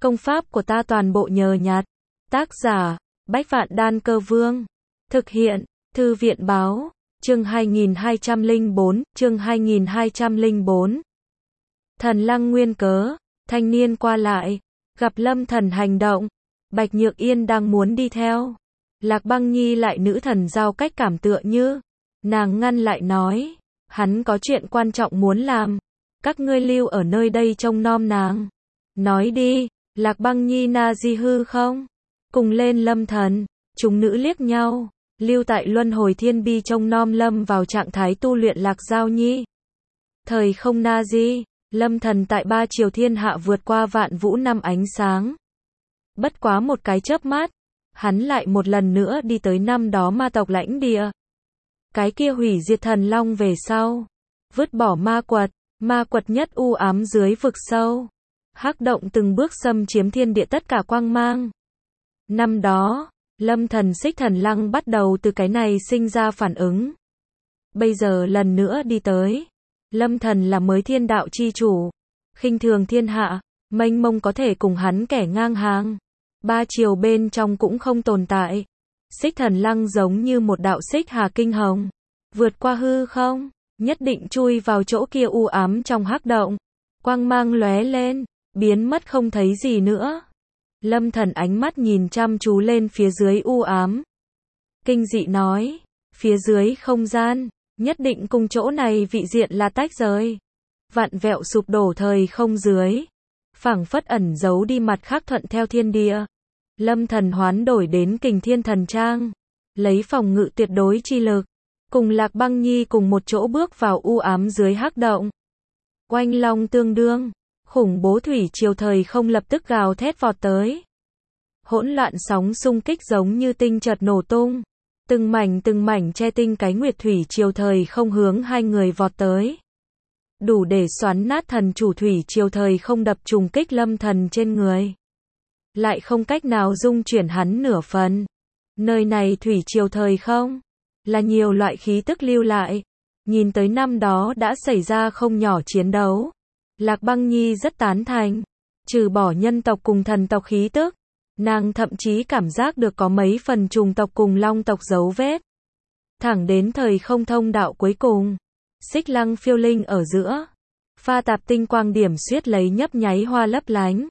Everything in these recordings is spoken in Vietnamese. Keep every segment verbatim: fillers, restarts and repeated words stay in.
Công pháp của ta toàn bộ nhờ nhặt. Tác giả, Bách Vạn Đan Cơ Vương. Thực hiện, Thư viện Báo. Chương hai nghìn hai trăm lẻ bốn, chương hai nghìn hai trăm lẻ bốn. Thần Lăng nguyên cớ, thanh niên qua lại, gặp Lâm Thần hành động. Bạch Nhược Yên đang muốn đi theo. Lạc Băng Nhi lại nữ thần giao cách cảm tựa như. Nàng ngăn lại nói, hắn có chuyện quan trọng muốn làm. Các ngươi lưu ở nơi đây trông nom nàng. Nói đi, Lạc Băng Nhi na di hư không? Cùng lên Lâm Thần, chúng nữ liếc nhau. Lưu tại luân hồi thiên bi trông nom Lâm vào trạng thái tu luyện Lạc Giao Nhi. Thời không na di, Lâm Thần tại ba triều thiên hạ vượt qua vạn vũ năm ánh sáng. Bất quá một cái chớp mắt, hắn lại một lần nữa đi tới năm đó ma tộc lãnh địa. Cái kia hủy diệt thần long về sau, vứt bỏ ma quật, ma quật nhất u ám dưới vực sâu. Hắc động từng bước xâm chiếm thiên địa tất cả quang mang. Năm đó, Lâm Thần xích thần lăng bắt đầu từ cái này sinh ra phản ứng. Bây giờ lần nữa đi tới. Lâm Thần là mới thiên đạo chi chủ. Khinh thường thiên hạ, mênh mông có thể cùng hắn kẻ ngang hàng. Ba chiều bên trong cũng không tồn tại. Xích thần lăng giống như một đạo xích hà kinh hồng. Vượt qua hư không, nhất định chui vào chỗ kia u ám trong hắc động. Quang mang lóe lên, biến mất không thấy gì nữa. Lâm Thần ánh mắt nhìn chăm chú lên phía dưới u ám. Kinh dị nói, phía dưới không gian, nhất định cùng chỗ này vị diện là tách rời. Vặn vẹo sụp đổ thời không dưới. Phảng phất ẩn giấu đi mặt khác thuận theo thiên địa. Lâm Thần hoán đổi đến Kình Thiên Thần Trang. Lấy phòng ngự tuyệt đối chi lực. Cùng Lạc Băng Nhi cùng một chỗ bước vào u ám dưới hắc động. Oanh long tương đương. Khủng bố thủy triều thời không lập tức gào thét vọt tới. Hỗn loạn sóng xung kích giống như tinh chợt nổ tung. Từng mảnh từng mảnh che tinh cái nguyệt thủy triều thời không hướng hai người vọt tới. Đủ để xoắn nát thần chủ thủy triều thời không đập trùng kích Lâm Thần trên người. Lại không cách nào dung chuyển hắn nửa phần. Nơi này thủy triều thời không, là nhiều loại khí tức lưu lại. Nhìn tới năm đó đã xảy ra không nhỏ chiến đấu. Lạc Băng Nhi rất tán thành. Trừ bỏ nhân tộc cùng thần tộc khí tức, nàng thậm chí cảm giác được có mấy phần trùng tộc cùng long tộc dấu vết. Thẳng đến thời không thông đạo cuối cùng, xích lăng phiêu linh ở giữa. Pha tạp tinh quang điểm xuyết lấy nhấp nháy hoa lấp lánh.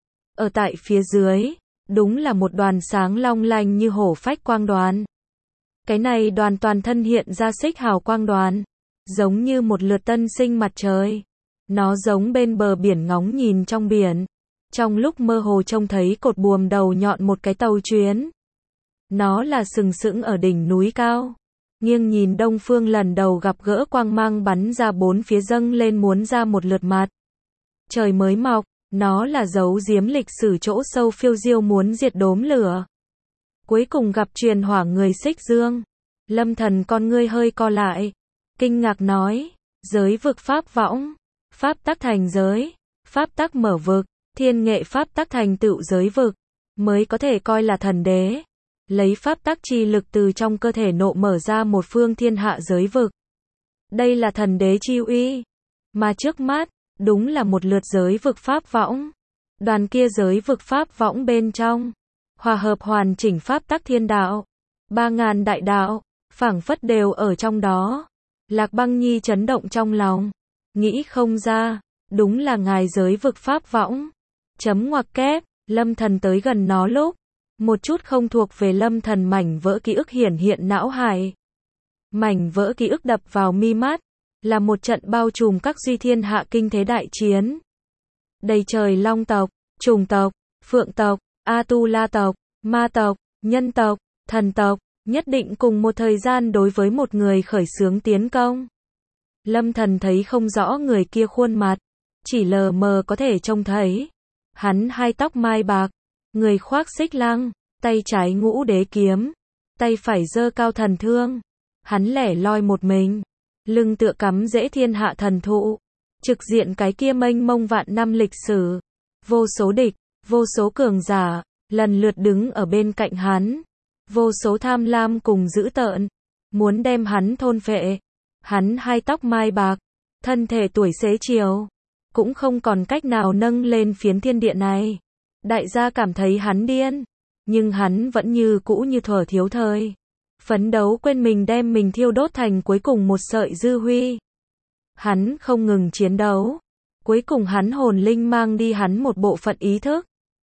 Ở tại phía dưới, đúng là một đoàn sáng long lanh như hổ phách quang đoàn. Cái này đoàn toàn thân hiện ra xích hào quang đoàn, giống như một lượt tân sinh mặt trời. Nó giống bên bờ biển ngóng nhìn trong biển. Trong lúc mơ hồ trông thấy cột buồm đầu nhọn một cái tàu chuyến. Nó là sừng sững ở đỉnh núi cao. Nghiêng nhìn đông phương lần đầu gặp gỡ quang mang bắn ra bốn phía dâng lên muốn ra một lượt mặt. Trời mới mọc, nó là dấu giếm lịch sử chỗ sâu phiêu diêu muốn diệt đốm lửa. Cuối cùng gặp truyền hỏa người xích dương. Lâm Thần con ngươi hơi co lại. Kinh ngạc nói, giới vực pháp võng. Pháp tắc thành giới, pháp tắc mở vực, thiên nghệ pháp tắc thành tựu giới vực, mới có thể coi là thần đế. Lấy pháp tắc chi lực từ trong cơ thể nộ mở ra một phương thiên hạ giới vực. Đây là thần đế chi uy. Mà trước mắt, đúng là một lượt giới vực pháp võng. Đoàn kia giới vực pháp võng bên trong, hòa hợp hoàn chỉnh pháp tắc thiên đạo. Ba ngàn đại đạo, phảng phất đều ở trong đó. Lạc Băng Nhi chấn động trong lòng. Nghĩ không ra, đúng là ngài giới vực pháp võng. Chấm ngoặc kép, Lâm Thần tới gần nó lúc. Một chút không thuộc về Lâm Thần mảnh vỡ ký ức hiển hiện não hải. Mảnh vỡ ký ức đập vào mi mắt. Là một trận bao trùm các duy thiên hạ kinh thế đại chiến. Đầy trời long tộc, trùng tộc, phượng tộc, A-tu-la tộc, ma tộc, nhân tộc, thần tộc. Nhất định cùng một thời gian đối với một người khởi xướng tiến công. Lâm Thần thấy không rõ người kia khuôn mặt, chỉ lờ mờ có thể trông thấy. Hắn hai tóc mai bạc, người khoác xích lăng, tay trái ngũ đế kiếm, tay phải giơ cao thần thương. Hắn lẻ loi một mình, lưng tựa cắm rễ thiên hạ thần thụ, trực diện cái kia mênh mông vạn năm lịch sử. Vô số địch, vô số cường giả, lần lượt đứng ở bên cạnh hắn. Vô số tham lam cùng dữ tợn, muốn đem hắn thôn phệ. Hắn hai tóc mai bạc, thân thể tuổi xế chiều, cũng không còn cách nào nâng lên phiến thiên địa này. Đại gia cảm thấy hắn điên, nhưng hắn vẫn như cũ như thuở thiếu thời. Phấn đấu quên mình đem mình thiêu đốt thành cuối cùng một sợi dư huy. Hắn không ngừng chiến đấu. Cuối cùng hắn hồn linh mang đi hắn một bộ phận ý thức.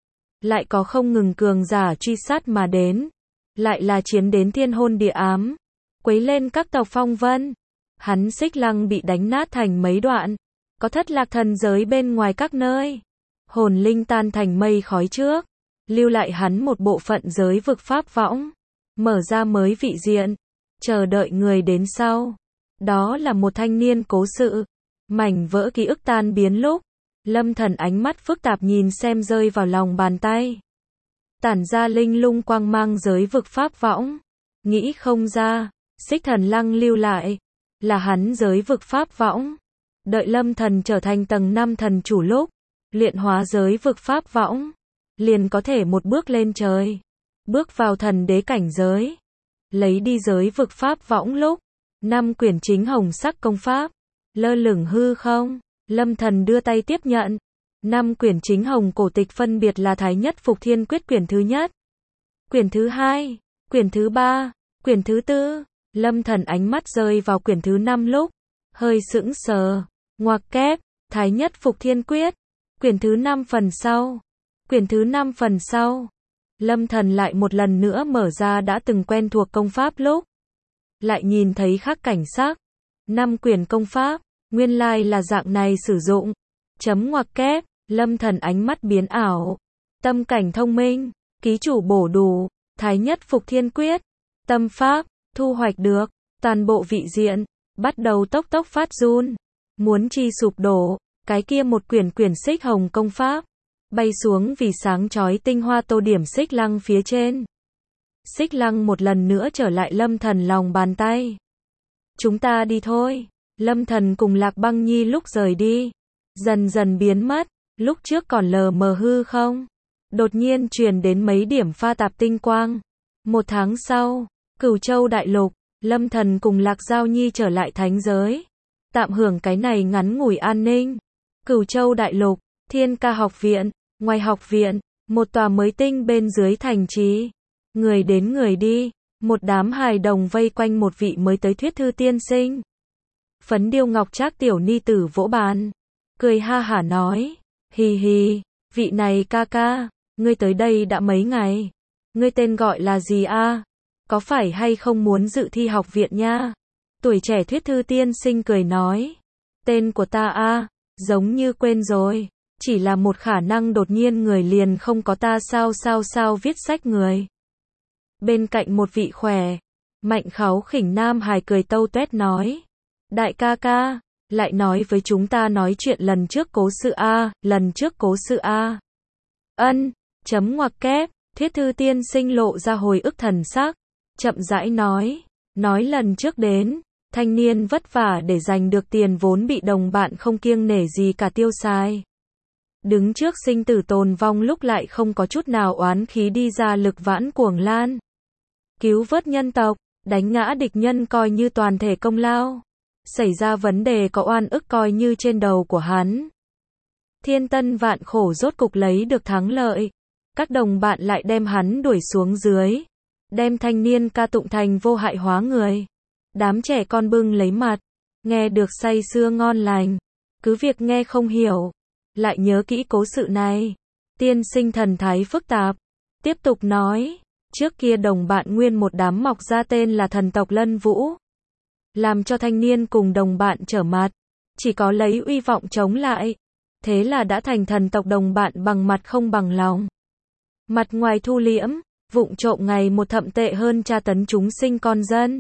Lại có không ngừng cường giả truy sát mà đến. Lại là chiến đến thiên hôn địa ám. Quấy lên các tộc phong vân. Hắn xích lăng bị đánh nát thành mấy đoạn. Có thất lạc thần giới bên ngoài các nơi. Hồn linh tan thành mây khói trước. Lưu lại hắn một bộ phận giới vực pháp võng. Mở ra mới vị diện. Chờ đợi người đến sau. Đó là một thanh niên cố sự. Mảnh vỡ ký ức tan biến lúc. Lâm Thần ánh mắt phức tạp nhìn xem rơi vào lòng bàn tay. Tản ra linh lung quang mang giới vực pháp võng. Nghĩ không ra. Xích Thần Lăng lưu lại. Là hắn giới vực pháp võng. Đợi Lâm Thần trở thành tầng năm thần chủ lúc. Luyện hóa giới vực pháp võng. Liền có thể một bước lên trời. Bước vào thần đế cảnh giới. Lấy đi giới vực pháp võng lúc. Năm quyển chính hồng sắc công pháp. Lơ lửng hư không. Lâm Thần đưa tay tiếp nhận. Năm quyển chính hồng cổ tịch phân biệt là Thái Nhất Phục Thiên Quyết quyển thứ nhất. Quyển thứ hai. Quyển thứ ba. Quyển thứ tư. Lâm Thần ánh mắt rơi vào quyển thứ năm lúc. Hơi sững sờ. Ngoặc kép. Thái Nhất Phục Thiên Quyết. Quyển thứ năm phần sau. Quyển thứ năm phần sau. Lâm Thần lại một lần nữa mở ra đã từng quen thuộc công pháp lúc. Lại nhìn thấy khác cảnh sắc. Năm quyển công pháp. Nguyên lai là dạng này sử dụng. Chấm ngoặc kép. Lâm Thần ánh mắt biến ảo. Tâm cảnh thông minh. Ký chủ bổ đủ. Thái Nhất Phục Thiên Quyết. Tâm pháp. Thu hoạch được. Toàn bộ vị diện. Bắt đầu tốc tốc phát run. Muốn chi sụp đổ. Cái kia một quyển quyển xích hồng công pháp. Bay xuống vì sáng chói tinh hoa tô điểm xích lăng phía trên. Xích lăng một lần nữa trở lại Lâm Thần lòng bàn tay. Chúng ta đi thôi. Lâm Thần cùng Lạc Băng Nhi lúc rời đi. Dần dần biến mất. Lúc trước còn lờ mờ hư không. Đột nhiên truyền đến mấy điểm pha tạp tinh quang. Một tháng sau. Cửu Châu Đại Lục. Lâm Thần cùng Lạc Giao Nhi trở lại thánh giới. Tạm hưởng cái này ngắn ngủi an ninh. Cửu Châu Đại Lục. Thiên Ca học viện. Ngoài học viện. Một tòa mới tinh bên dưới thành trì. Người đến người đi. Một đám hài đồng vây quanh một vị mới tới thuyết thư tiên sinh. Phấn điêu ngọc trác tiểu ni tử vỗ bàn. Cười ha hả nói. Hì hì. Vị này ca ca. Ngươi tới đây đã mấy ngày. Ngươi tên gọi là gì a? Có phải hay không muốn dự thi học viện nha? Tuổi trẻ thuyết thư tiên sinh cười nói. Tên của ta a, giống như quên rồi. Chỉ là một khả năng đột nhiên người liền không có ta sao sao sao viết sách người. Bên cạnh một vị khỏe, mạnh kháo khỉnh nam hài cười tâu tuét nói. Đại ca ca, lại nói với chúng ta nói chuyện lần trước cố sự a, lần trước cố sự a. Ân, chấm ngoặc kép, thuyết thư tiên sinh lộ ra hồi ức thần sắc, chậm rãi nói, nói lần trước đến, thanh niên vất vả để giành được tiền vốn bị đồng bạn không kiêng nể gì cả tiêu xài. Đứng trước sinh tử tồn vong lúc lại không có chút nào oán khí đi ra lực vãn cuồng lan. Cứu vớt nhân tộc, đánh ngã địch nhân coi như toàn thể công lao. Xảy ra vấn đề có oan ức coi như trên đầu của hắn. Thiên tân vạn khổ rốt cục lấy được thắng lợi. Các đồng bạn lại đem hắn đuổi xuống dưới. Đem thanh niên ca tụng thành vô hại hóa người. Đám trẻ con bưng lấy mặt. Nghe được say sưa ngon lành. Cứ việc nghe không hiểu. Lại nhớ kỹ cố sự này. Tiên sinh thần thái phức tạp. Tiếp tục nói. Trước kia đồng bạn nguyên một đám mọc ra tên là thần tộc Lân Vũ. Làm cho thanh niên cùng đồng bạn trở mặt. Chỉ có lấy uy vọng chống lại. Thế là đã thành thần tộc đồng bạn bằng mặt không bằng lòng. Mặt ngoài thu liễm, vụng trộm ngày một thậm tệ hơn tra tấn chúng sinh con dân.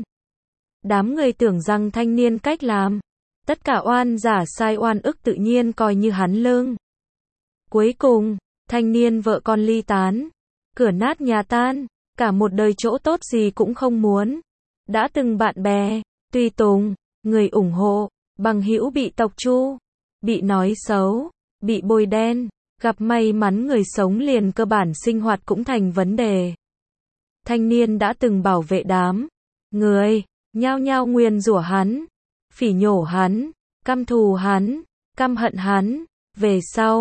Đám người tưởng rằng thanh niên cách làm. Tất cả oan giả sai oan ức tự nhiên coi như hắn lưng. Cuối cùng, thanh niên vợ con ly tán. Cửa nát nhà tan. Cả một đời chỗ tốt gì cũng không muốn. Đã từng bạn bè, tùy tùng, người ủng hộ, bằng hữu bị tộc chu, bị nói xấu, bị bôi đen, gặp may mắn người sống liền cơ bản sinh hoạt cũng thành vấn đề. Thanh niên đã từng bảo vệ đám người, nhao nhao nguyền rủa hắn, phỉ nhổ hắn, căm thù hắn, căm hận hắn, về sau,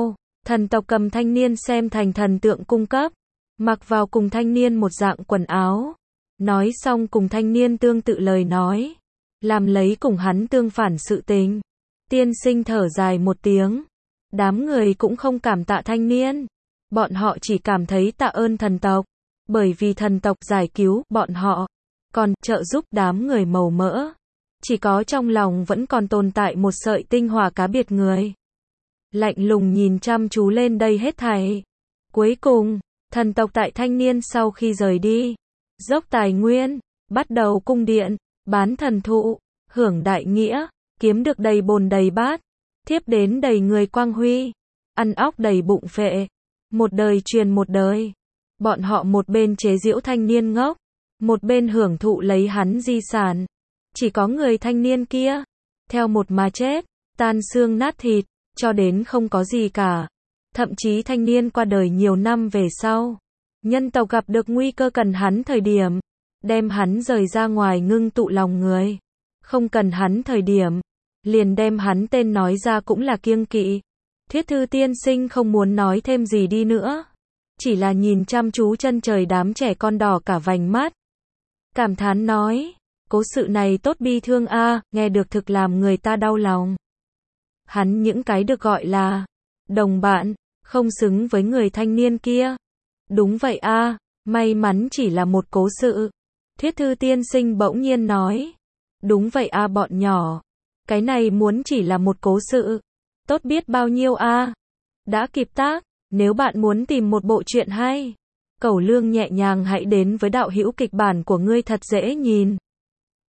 Thần tộc cầm thanh niên xem thành thần tượng cung cấp, mặc vào cùng thanh niên một dạng quần áo, nói xong cùng thanh niên tương tự lời nói, làm lấy cùng hắn tương phản sự tình. Tiên sinh thở dài một tiếng, đám người cũng không cảm tạ thanh niên, bọn họ chỉ cảm thấy tạ ơn thần tộc, bởi vì thần tộc giải cứu bọn họ, còn trợ giúp đám người màu mỡ. Chỉ có trong lòng vẫn còn tồn tại một sợi tinh hòa cá biệt người. Lạnh lùng nhìn chăm chú lên đây hết thảy. Cuối cùng, thần tộc tại thanh niên sau khi rời đi, dốc tài nguyên, bắt đầu cung điện, bán thần thụ, hưởng đại nghĩa, kiếm được đầy bồn đầy bát, thiếp đến đầy người quang huy, ăn óc đầy bụng phệ, một đời truyền một đời. Bọn họ một bên chế giễu thanh niên ngốc, một bên hưởng thụ lấy hắn di sản. Chỉ có người thanh niên kia, theo một mà chết, tan xương nát thịt, cho đến không có gì cả. Thậm chí thanh niên qua đời nhiều năm về sau, nhân tộc gặp được nguy cơ cần hắn thời điểm, đem hắn rời ra ngoài ngưng tụ lòng người. Không cần hắn thời điểm, liền đem hắn tên nói ra cũng là kiêng kỵ. Thuyết thư tiên sinh không muốn nói thêm gì đi nữa, chỉ là nhìn chăm chú chân trời đám trẻ con đỏ cả vành mắt. Cảm thán nói, cố sự này tốt bi thương a, nghe được thực làm người ta đau lòng. Hắn những cái được gọi là đồng bạn, không xứng với người thanh niên kia. Đúng vậy a, may mắn chỉ là một cố sự. Thuyết thư tiên sinh bỗng nhiên nói, đúng vậy a bọn nhỏ, cái này muốn chỉ là một cố sự, tốt biết bao nhiêu a. Đã kịp tác, nếu bạn muốn tìm một bộ truyện hay, cẩu lương nhẹ nhàng hãy đến với đạo hữu kịch bản của ngươi thật dễ nhìn.